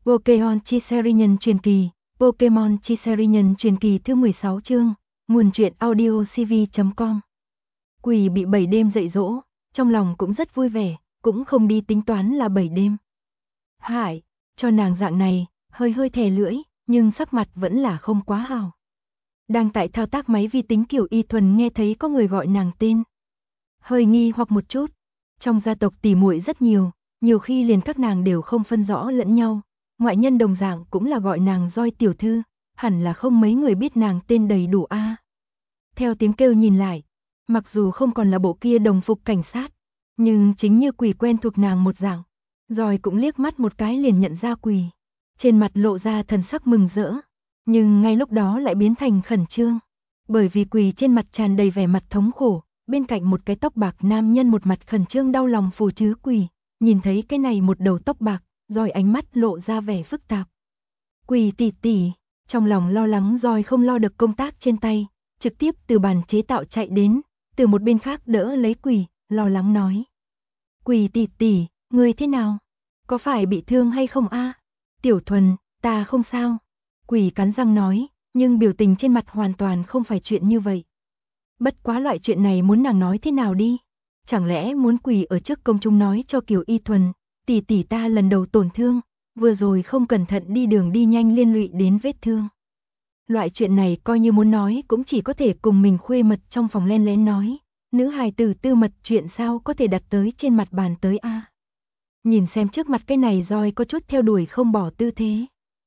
Pokémon Chi Nhân truyền kỳ, Pokémon Chi Nhân truyền kỳ thứ 16 chương, nguồn truyện audio cv.com. Quỷ bị 7 đêm dạy dỗ, trong lòng cũng rất vui vẻ, cũng không đi tính toán là 7 đêm. Hại, cho nàng dạng này, hơi thè lưỡi, nhưng sắc mặt vẫn là không quá hào. Đang tại thao tác máy vi tính Kiều Y Thuần nghe thấy có người gọi nàng tên. Hơi nghi hoặc một chút, trong gia tộc tỉ muội rất nhiều khi liền các nàng đều không phân rõ lẫn nhau. Ngoại nhân đồng dạng cũng là gọi nàng Doi tiểu thư, hẳn là không mấy người biết nàng tên đầy đủ a. Theo tiếng kêu nhìn lại, mặc dù không còn là bộ kia đồng phục cảnh sát, nhưng chính như Quỷ quen thuộc nàng một dạng, Doi cũng liếc mắt một cái liền nhận ra Quỷ, trên mặt lộ ra thần sắc mừng rỡ, nhưng ngay lúc đó lại biến thành khẩn trương, bởi vì Quỷ trên mặt tràn đầy vẻ mặt thống khổ, bên cạnh một cái tóc bạc nam nhân một mặt khẩn trương đau lòng phù chứ Quỷ, nhìn thấy cái này một đầu tóc bạc, Doi ánh mắt lộ ra vẻ phức tạp. Quỷ tỷ tỷ, trong lòng lo lắng Doi không lo được công tác trên tay, trực tiếp từ bàn chế tạo chạy đến, từ một bên khác đỡ lấy Quỷ, lo lắng nói. Quỷ tỷ tỷ, ngươi thế nào? Có phải bị thương hay không a? Tiểu Thuần, ta không sao. Quỷ cắn răng nói, nhưng biểu tình trên mặt hoàn toàn không phải chuyện như vậy. Bất quá loại chuyện này muốn nàng nói thế nào đi? Chẳng lẽ muốn Quỷ ở trước công chúng nói cho Kiều Y Thuần, tỷ tỷ ta lần đầu tổn thương, vừa rồi không cẩn thận đi đường đi nhanh liên lụy đến vết thương. Loại chuyện này coi như muốn nói cũng chỉ có thể cùng mình khuê mật trong phòng len lén nói, nữ hài tử tư mật chuyện sao có thể đặt tới trên mặt bàn tới a. Nhìn xem trước mặt cái này Doi có chút theo đuổi không bỏ tư thế.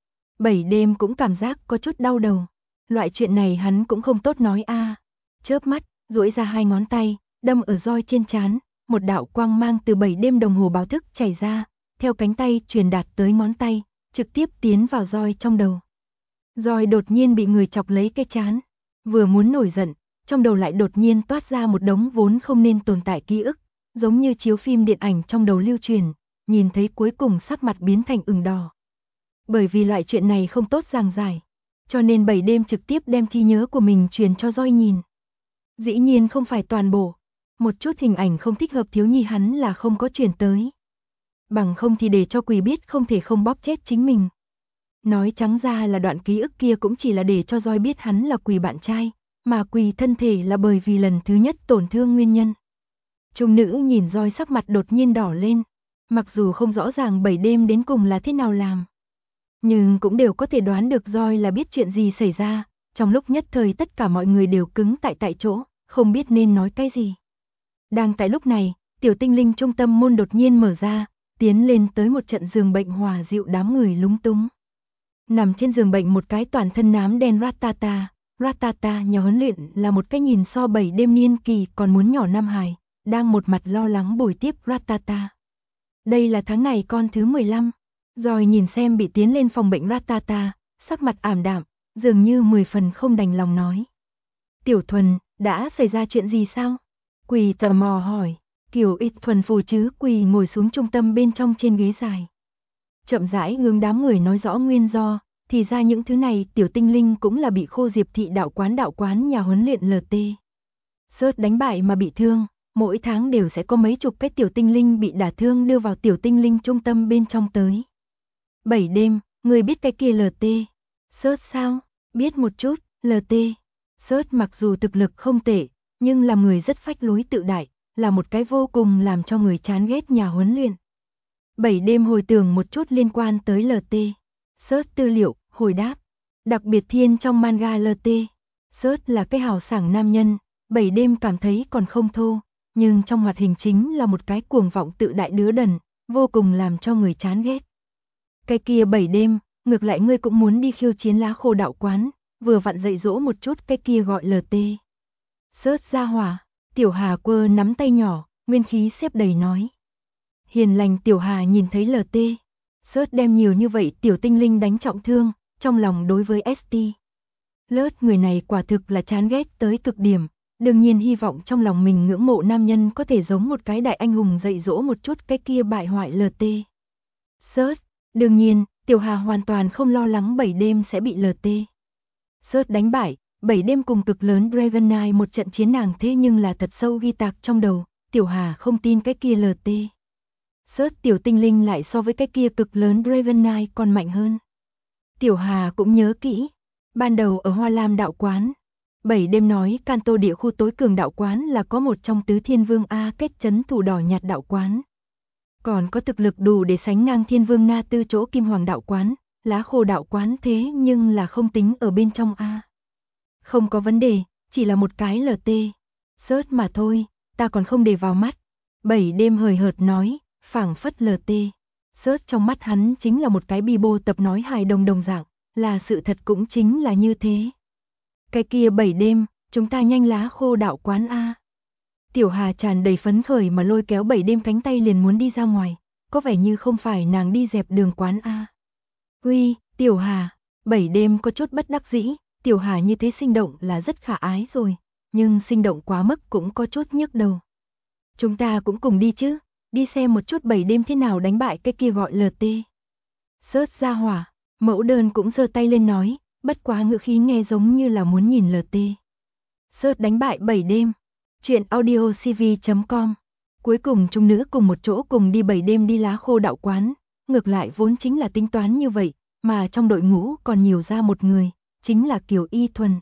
7 đêm cũng cảm giác có chút đau đầu, loại chuyện này hắn cũng không tốt nói a. Chớp mắt, duỗi ra hai ngón tay, đâm ở Doi trên trán, một đạo quang mang từ 7 đêm đồng hồ báo thức chảy ra, theo cánh tay truyền đạt tới ngón tay, trực tiếp tiến vào Doi trong đầu. Doi đột nhiên bị người chọc lấy cái trán, vừa muốn nổi giận, trong đầu lại đột nhiên toát ra một đống vốn không nên tồn tại ký ức, giống như chiếu phim điện ảnh trong đầu lưu truyền, nhìn thấy cuối cùng sắc mặt biến thành ửng đỏ. Bởi vì loại chuyện này không tốt giảng giải, cho nên 7 đêm trực tiếp đem trí nhớ của mình truyền cho Doi nhìn. Dĩ nhiên không phải toàn bộ, một chút hình ảnh không thích hợp thiếu nhi hắn là không có truyền tới. Bằng không thì để cho Quỷ biết không thể không bóp chết chính mình. Nói trắng ra là đoạn ký ức kia cũng chỉ là để cho Doi biết hắn là Quỷ bạn trai, mà Quỷ thân thể là bởi vì lần thứ nhất tổn thương nguyên nhân. Trung nữ nhìn Doi sắc mặt đột nhiên đỏ lên, mặc dù không rõ ràng 7 đêm đến cùng là thế nào làm, nhưng cũng đều có thể đoán được Doi là biết chuyện gì xảy ra, trong lúc nhất thời tất cả mọi người đều cứng tại chỗ, không biết nên nói cái gì. Đang tại lúc này, tiểu tinh linh trung tâm môn đột nhiên mở ra, tiến lên tới một trận giường bệnh hòa dịu đám người lúng túng. Nằm trên giường bệnh một cái toàn thân nám đen Ratata nhà huấn luyện là một cái nhìn so 7 đêm niên kỳ còn muốn nhỏ nam hài, đang một mặt lo lắng bồi tiếp Ratata. Đây là tháng này con thứ 15, rồi nhìn xem bị tiến lên phòng bệnh Ratata, sắc mặt ảm đạm, dường như 10 phần không đành lòng nói. Tiểu Thuần, đã xảy ra chuyện gì sao? Quỳ tò mò hỏi. Kiều Y Thuần phù chứ Quỳ ngồi xuống trung tâm bên trong trên ghế dài. Chậm rãi ngưng đám người nói rõ nguyên do, thì ra những thứ này tiểu tinh linh cũng là bị Khô Diệp thị đạo quán nhà huấn luyện LT. Sớt đánh bại mà bị thương, mỗi tháng đều sẽ có mấy chục cái tiểu tinh linh bị đả thương đưa vào tiểu tinh linh trung tâm bên trong tới. 7 đêm, người biết cái kia LT. Sớt sao? Biết một chút, LT. Sớt mặc dù thực lực không tệ, nhưng là người rất phách lối tự đại, là một cái vô cùng làm cho người chán ghét nhà huấn luyện. 7 đêm hồi tưởng một chút liên quan tới LT. Search tư liệu, hồi đáp. Đặc biệt thiên trong manga LT. Search là cái hào sảng nam nhân, 7 đêm cảm thấy còn không thô, nhưng trong hoạt hình chính là một cái cuồng vọng tự đại đứa đần, vô cùng làm cho người chán ghét. Cái kia 7 đêm, ngược lại ngươi cũng muốn đi khiêu chiến lá khô đạo quán, vừa vặn dạy dỗ một chút cái kia gọi LT. Search ra hỏa. Tiểu Hà quơ nắm tay nhỏ, nguyên khí xếp đầy nói. Hiền lành Tiểu Hà nhìn thấy LT. Search đem nhiều như vậy tiểu tinh linh đánh trọng thương, trong lòng đối với ST. Lớt người này quả thực là chán ghét tới cực điểm, đương nhiên hy vọng trong lòng mình ngưỡng mộ nam nhân có thể giống một cái đại anh hùng dạy dỗ một chút cái kia bại hoại LT. Search, đương nhiên, Tiểu Hà hoàn toàn không lo lắng 7 đêm sẽ bị LT. Search đánh bại. 7 đêm cùng cực lớn Dragonite một trận chiến nàng thế nhưng là thật sâu ghi tạc trong đầu, Tiểu Hà không tin cái kia LT. Sớt tiểu tinh linh lại so với cái kia cực lớn Dragonite còn mạnh hơn. Tiểu Hà cũng nhớ kỹ. Ban đầu ở Hoa Lam đạo quán, 7 đêm nói Kanto địa khu tối cường đạo quán là có một trong tứ thiên vương A kết trấn thủ đỏ nhạt đạo quán. Còn có thực lực đủ để sánh ngang thiên vương Na Tư chỗ kim hoàng đạo quán, lá khô đạo quán thế nhưng là không tính ở bên trong A. Không có vấn đề, chỉ là một cái LT. Sớt mà thôi, ta còn không để vào mắt. 7 đêm hời hợt nói, phảng phất LT. Sớt trong mắt hắn chính là một cái bì-bô tập nói hài đồng dạng, là sự thật cũng chính là như thế. Cái kia 7 đêm, chúng ta nhanh lá khô đạo quán A. Tiểu Hà tràn đầy phấn khởi mà lôi kéo 7 đêm cánh tay liền muốn đi ra ngoài, có vẻ như không phải nàng đi dẹp đường quán A. Uy, Tiểu Hà, 7 đêm có chút bất đắc dĩ, Tiểu Hà như thế sinh động là rất khả ái rồi, nhưng sinh động quá mức cũng có chút nhức đầu. Chúng ta cũng cùng đi chứ, đi xem một chút 7 đêm thế nào đánh bại cái kia gọi LT. Sớt ra hỏa, mẫu đơn cũng giơ tay lên nói, bất quá ngữ khí nghe giống như là muốn nhìn LT. Sớt đánh bại 7 đêm. Chuyện audiocv.com. Cuối cùng chúng nữ cùng một chỗ cùng đi 7 đêm đi lá khô đạo quán, ngược lại vốn chính là tính toán như vậy, mà trong đội ngũ còn nhiều ra một người, chính là Kiều Y Thuần.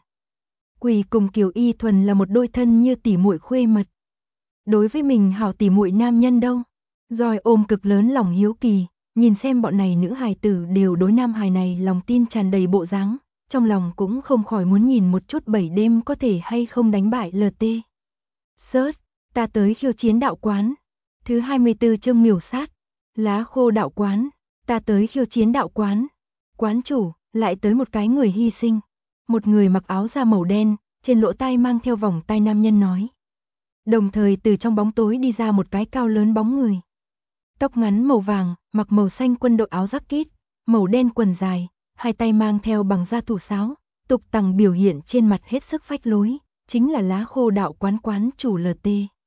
Quỳ cùng Kiều Y Thuần là một đôi thân như tỉ muội khuê mật. Đối với mình hảo tỉ muội nam nhân đâu, rồi ôm cực lớn lòng hiếu kỳ, nhìn xem bọn này nữ hài tử đều đối nam hài này lòng tin tràn đầy bộ dáng, trong lòng cũng không khỏi muốn nhìn một chút 7 đêm có thể hay không đánh bại LT. Sớt, ta tới khiêu chiến đạo quán. Thứ 24 chương miểu sát. Lá khô đạo quán, ta tới khiêu chiến đạo quán. Quán chủ, lại tới một cái người hy sinh. Một người mặc áo da màu đen, trên lỗ tai mang theo vòng tai nam nhân nói. Đồng thời từ trong bóng tối đi ra một cái cao lớn bóng người. Tóc ngắn màu vàng, mặc màu xanh quân đội áo jacket, màu đen quần dài, hai tay mang theo bằng da thủ sáo, tục tằng biểu hiện trên mặt hết sức phách lối, chính là lá khô đạo quán chủ LT.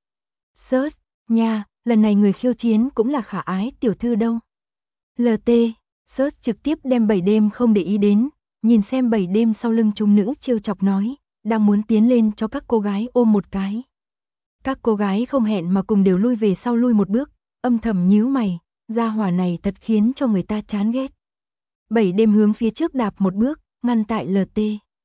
Sớt, nha, lần này người khiêu chiến cũng là khả ái tiểu thư đâu. LT, Sớt trực tiếp đem 7 đêm không để ý đến, nhìn xem 7 đêm sau lưng chúng nữ trêu chọc nói, đang muốn tiến lên cho các cô gái ôm một cái. Các cô gái không hẹn mà cùng đều lui về sau lui một bước, âm thầm nhíu mày, gia hỏa này thật khiến cho người ta chán ghét. 7 đêm hướng phía trước đạp một bước, ngăn tại LT.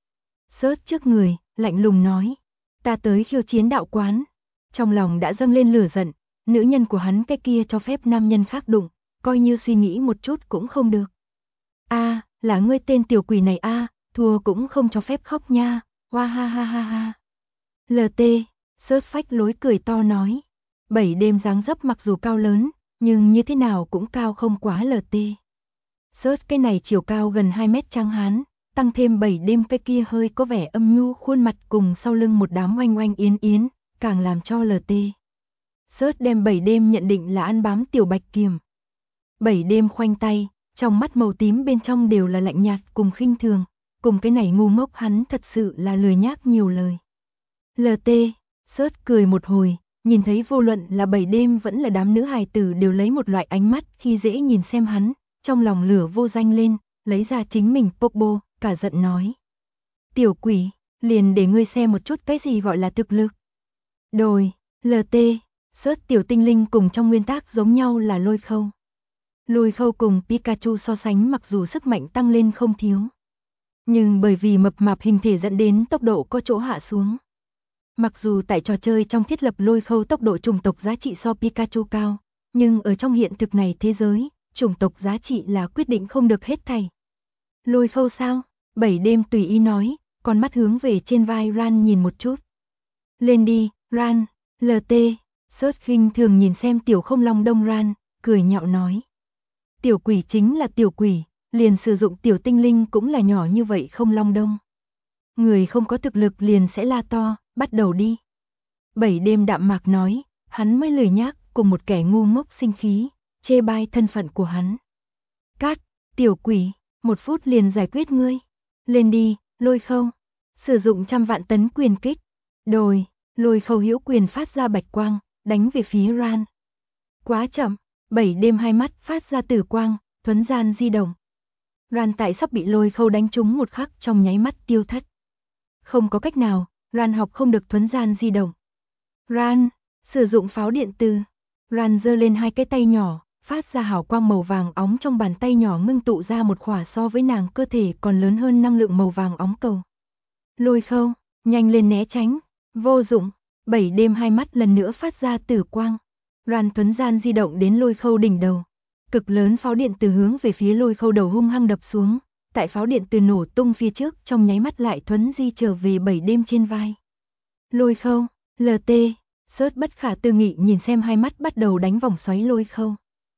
Sớt trước người, lạnh lùng nói, ta tới khiêu chiến đạo quán. Trong lòng đã dâng lên lửa giận, nữ nhân của hắn cái kia cho phép nam nhân khác đụng, coi như suy nghĩ một chút cũng không được. A, là ngươi tên tiểu quỷ này a, thua cũng không cho phép khóc nha, hoa ha ha ha ha. LT, Sớt phách lối cười to nói, 7 đêm dáng dấp mặc dù cao lớn, nhưng như thế nào cũng cao không quá LT. Sớt cái này chiều cao gần 2 mét trắng hán, tăng thêm 7 đêm cái kia hơi có vẻ âm nhu khuôn mặt cùng sau lưng một đám oanh oanh yến yến, càng làm cho LT. Sớt đem 7 đêm nhận định là ăn bám tiểu bạch kiểm. 7 đêm khoanh tay, trong mắt màu tím bên trong đều là lạnh nhạt cùng khinh thường, cùng cái này ngu ngốc hắn thật sự là lười nhác nhiều lời. LT, Sớt cười một hồi, nhìn thấy vô luận là 7 đêm vẫn là đám nữ hài tử đều lấy một loại ánh mắt khi dễ nhìn xem hắn, trong lòng lửa vô danh lên, lấy ra chính mình Popo, cả giận nói. Tiểu quỷ, liền để ngươi xem một chút cái gì gọi là thực lực. Đồi, LT, Sớt tiểu tinh linh cùng trong nguyên tắc giống nhau là lôi khâu. Lôi khâu cùng Pikachu so sánh mặc dù sức mạnh tăng lên không thiếu. Nhưng bởi vì mập mạp hình thể dẫn đến tốc độ có chỗ hạ xuống. Mặc dù tại trò chơi trong thiết lập lôi khâu tốc độ chủng tộc giá trị so Pikachu cao, nhưng ở trong hiện thực này thế giới, chủng tộc giá trị là quyết định không được hết thảy. Lôi khâu sao? 7 đêm tùy ý nói, con mắt hướng về trên vai Ran nhìn một chút. Lên đi, Ran, LT, Sớt khinh thường nhìn xem tiểu không long đông Ran, cười nhạo nói. Tiểu quỷ chính là tiểu quỷ, liền sử dụng tiểu tinh linh cũng là nhỏ như vậy không long đông. Người không có thực lực liền sẽ la to, bắt đầu đi. 7 đêm đạm mạc nói, hắn mới lười nhác cùng một kẻ ngu ngốc sinh khí, chê bai thân phận của hắn. Cát, tiểu quỷ, 1 phút liền giải quyết ngươi. Lên đi, lôi khâu. Sử dụng trăm vạn tấn quyền kích. Đồi, lôi khâu hữu quyền phát ra bạch quang, đánh về phía Ran. Quá chậm, 7 đêm hai mắt phát ra tử quang, thuấn gian di động. Ran tại sắp bị lôi khâu đánh trúng một khắc trong nháy mắt tiêu thất. Không có cách nào, Ran học không được thuấn gian di động. Ran, sử dụng pháo điện từ. Ran giơ lên hai cái tay nhỏ, phát ra hào quang màu vàng óng, trong bàn tay nhỏ ngưng tụ ra một khỏa so với nàng cơ thể còn lớn hơn năng lượng màu vàng óng cầu. Lôi Khâu, nhanh lên né tránh, vô dụng. 7 đêm hai mắt lần nữa phát ra tử quang. Loan Tuấn Gian di động đến Lôi Khâu đỉnh đầu. Cực lớn pháo điện từ hướng về phía Lôi Khâu đầu hung hăng đập xuống. Tại pháo điện từ nổ tung phía trước, trong nháy mắt lại thuấn di trở về 7 đêm trên vai. Lôi Khâu, LT, Sớt bất khả tư nghị nhìn xem hai mắt bắt đầu đánh vòng xoáy Lôi Khâu.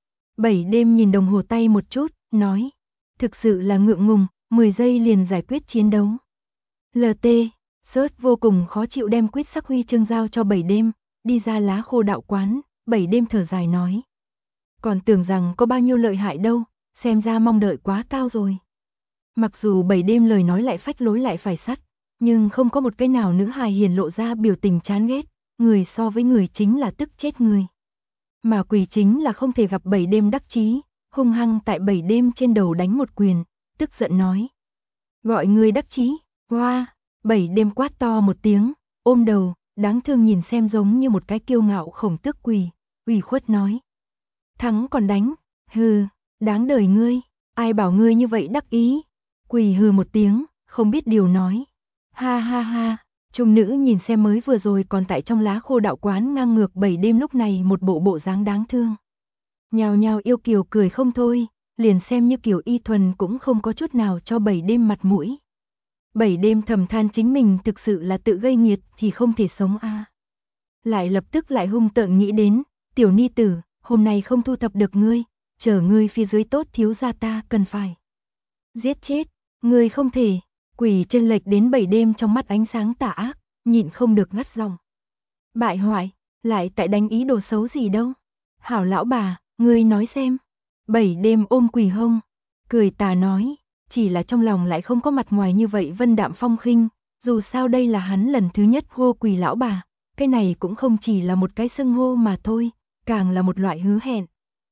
7 đêm nhìn đồng hồ tay một chút, nói. Thực sự là ngượng ngùng, 10 giây liền giải quyết chiến đấu. LT, Sớt vô cùng khó chịu đem quyết sắc huy chương giao cho 7 đêm, đi ra lá khô đạo quán, 7 đêm thở dài nói. Còn tưởng rằng có bao nhiêu lợi hại đâu, xem ra mong đợi quá cao rồi. Mặc dù 7 đêm lời nói lại phách lối lại phải sắt, nhưng không có một cái nào nữ hài hiển lộ ra biểu tình chán ghét, người so với người chính là tức chết người. Mà Quỳ chính là không thể gặp 7 đêm đắc chí, hung hăng tại 7 đêm trên đầu đánh một quyền, tức giận nói. Gọi người đắc chí, hoa, 7 đêm quát to một tiếng, ôm đầu, đáng thương nhìn xem giống như một cái kiêu ngạo khổng tước Quỳ, ủy khuất nói. Thắng còn đánh, hừ, đáng đời ngươi, ai bảo ngươi như vậy đắc ý. Quỳ hừ một tiếng, không biết điều nói. Ha ha ha, trung nữ nhìn xem mới vừa rồi còn tại trong lá khô đạo quán ngang ngược 7 đêm lúc này một bộ dáng đáng thương. Nhào nhào yêu kiều cười không thôi, liền xem như Kiều Y Thuần cũng không có chút nào cho 7 đêm mặt mũi. 7 đêm thầm than chính mình thực sự là tự gây nghiệt thì không thể sống a. Lại lập tức lại hung tợn nghĩ đến, tiểu ni tử, hôm nay không thu thập được ngươi, chờ ngươi phía dưới tốt thiếu gia ta cần phải giết chết, ngươi không thể. Quỳ chân lệch đến 7 đêm trong mắt ánh sáng tà ác, nhịn không được ngắt giọng. Bại hoại, lại tại đánh ý đồ xấu gì đâu. Hảo lão bà, ngươi nói xem. 7 đêm ôm Quỳ hông, cười tà nói, chỉ là trong lòng lại không có mặt ngoài như vậy vân đạm phong khinh, dù sao đây là hắn lần thứ nhất hô Quỳ lão bà, cái này cũng không chỉ là một cái xưng hô mà thôi, càng là một loại hứa hẹn.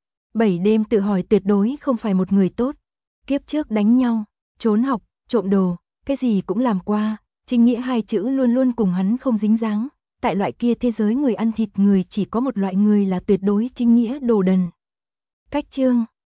7 đêm tự hỏi tuyệt đối không phải một người tốt, kiếp trước đánh nhau, trốn học, trộm đồ, cái gì cũng làm qua, chính nghĩa hai chữ luôn luôn cùng hắn không dính dáng, tại loại kia thế giới người ăn thịt người chỉ có một loại người là tuyệt đối chính nghĩa đồ đần. Cách chương